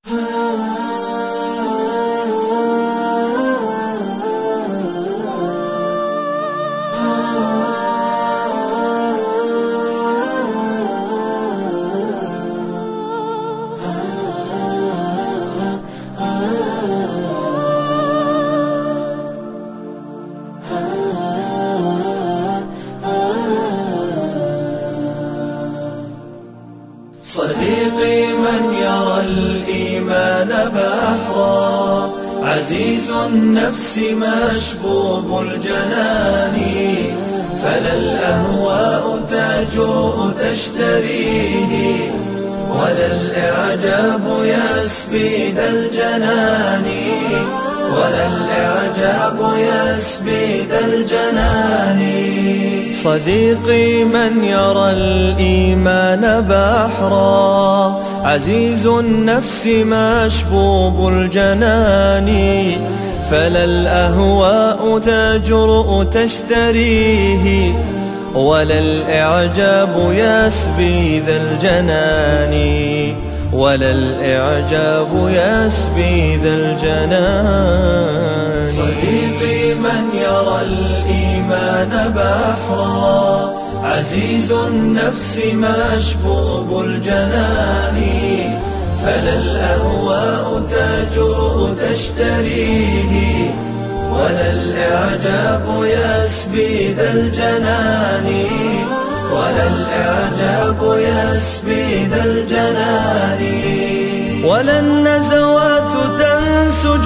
صديقي من يرى الإيمان بحرا، عزيز النفس مشبوب الجنان، فلا الأهواء تجوء تشتريه، ولا الإعجاب يسبي ذا الجنان، ولا الإعجاب يسبي ذا الجنان. صديقي من يرى الإيمان بحرا، عزيز النفس مشبوب الجنان، فلا الأهواء تجرؤ تشتريه، ولا الإعجاب يسبي ذا الجنان، ولا الإعجاب يسبي ذا الجنان. صديقي من يرى الإيمان بحرا، عزيز النفس مشبوب الجنان، فلا الأهواء تجرؤ تشتريه، ولا الإعجاب يسبي ذا الجنان، ولا الإعجاب يسبي ذا الجنان. ولا النزوات تنسج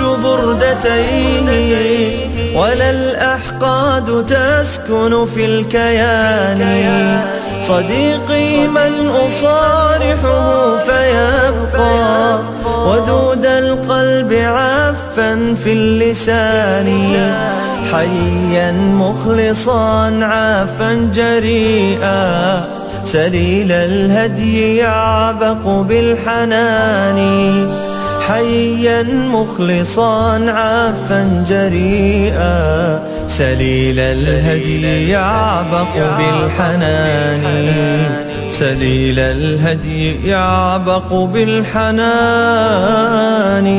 بردتيه، ولا الأحقاد تسكن في الكيان. صديقي من أصارحه فيبقى ودود القلب عفا في اللسان، حيا مخلصا عافا جريئا، سليل الهدي يعبق بالحنان، حيا مخلصا عافا جريئا، سليل الهدي يعبق بالحنان، سليل الهدي يعبق بالحنان.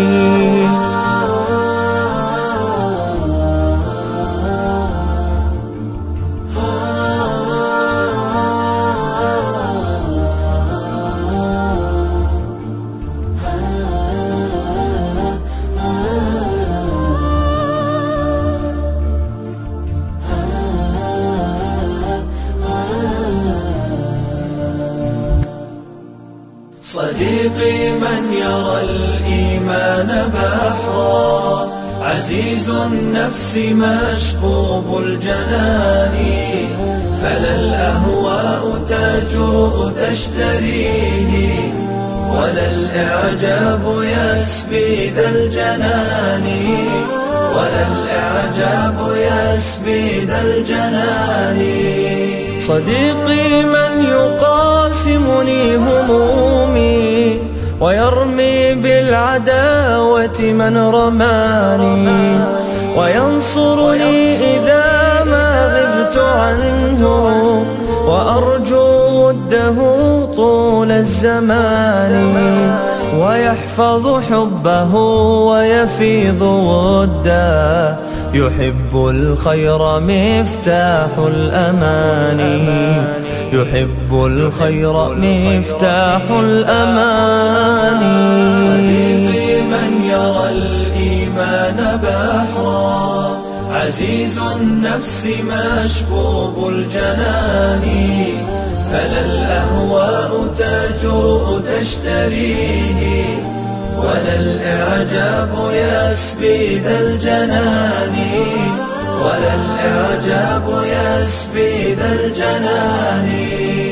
صديقي من يرى الإيمان بحرا، عزيز النفس مشبوب الجنان، فلا الأهواء تجوء تشتريه، ولا الإعجاب يسبي ذا الجنان، ولا الإعجاب يسبي ذا الجنان. صديقي من يقاسمني همومي، ويرمي بالعداوة من رماني، وينصرني إذا ما غبت عنه، وأرجو وده طول الزمان، ويحفظ حبه ويفيض وده، يحب الخير مفتاح الأمان، يحب الخير مفتاح الأمان. صديقي من يرى الإيمان بحرا، عزيز النفس مشبوب الجنان، فلا الأهواء تجرؤ تشتريه، ولا الإعجاب يسبي ذا الجنان، ولا الإعجاب يسبي ذا الجنان.